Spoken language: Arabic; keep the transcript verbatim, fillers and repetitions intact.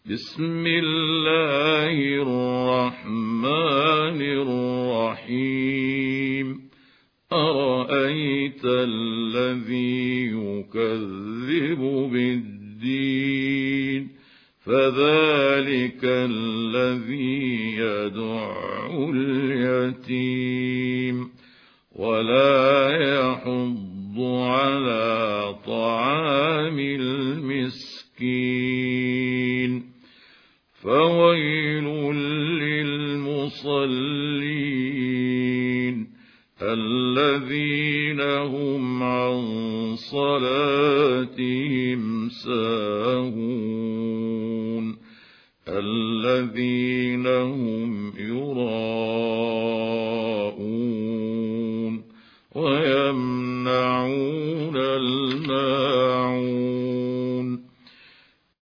بسم الله الرحمن الرحيم أرأيت الذي يكذب بالدين فذلك الذي يدع اليتيم ولا يحض على طعام المسكين فويل للمصلين الذين هم عن صلاتهم ساهون الذين هم